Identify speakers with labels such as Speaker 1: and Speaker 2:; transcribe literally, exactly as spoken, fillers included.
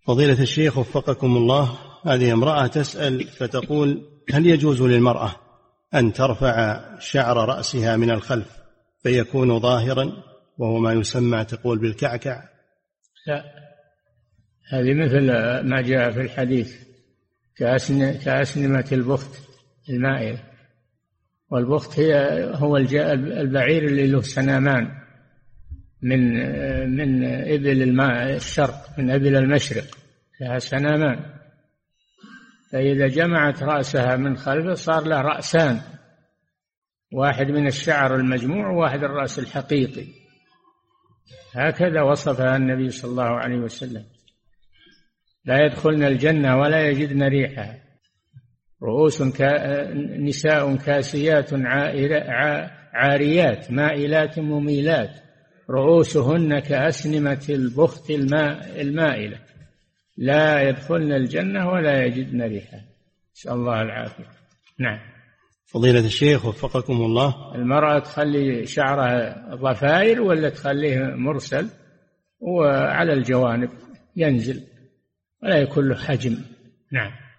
Speaker 1: فضيلة الشيخ وفقكم الله، هذه امرأة تسأل فتقول: هل يجوز للمرأة أن ترفع شعر رأسها من الخلف فيكون ظاهرا وهو ما يسمى تقول بالكعكع؟
Speaker 2: لا، هذه مثل ما جاء في الحديث كأسنمة البخت المائل، والبخت هي هو البعير اللي له سنامان من من إبل الماء الشرق، من إبل المشرق لها سنامان، فإذا جمعت رأسها من خلفه صار له رأسان، واحد من الشعر المجموع وواحد الرأس الحقيقي، هكذا وصفها النبي صلى الله عليه وسلم: لا يدخلن الجنة ولا يجدن ريحها، رؤوس كا... نساء كاسيات عاريات مائلات مميلات رؤوسهن كأسنمة البخت الماء المائلة لا يدخلن الجنة ولا يجدن ريحها، نسأل الله العافية. نعم.
Speaker 1: فضيلة الشيخ وفقكم الله،
Speaker 2: المرأة تخلي شعرها ضفائر ولا تخليه مرسل وعلى الجوانب ينزل ولا يكون له حجم؟ نعم.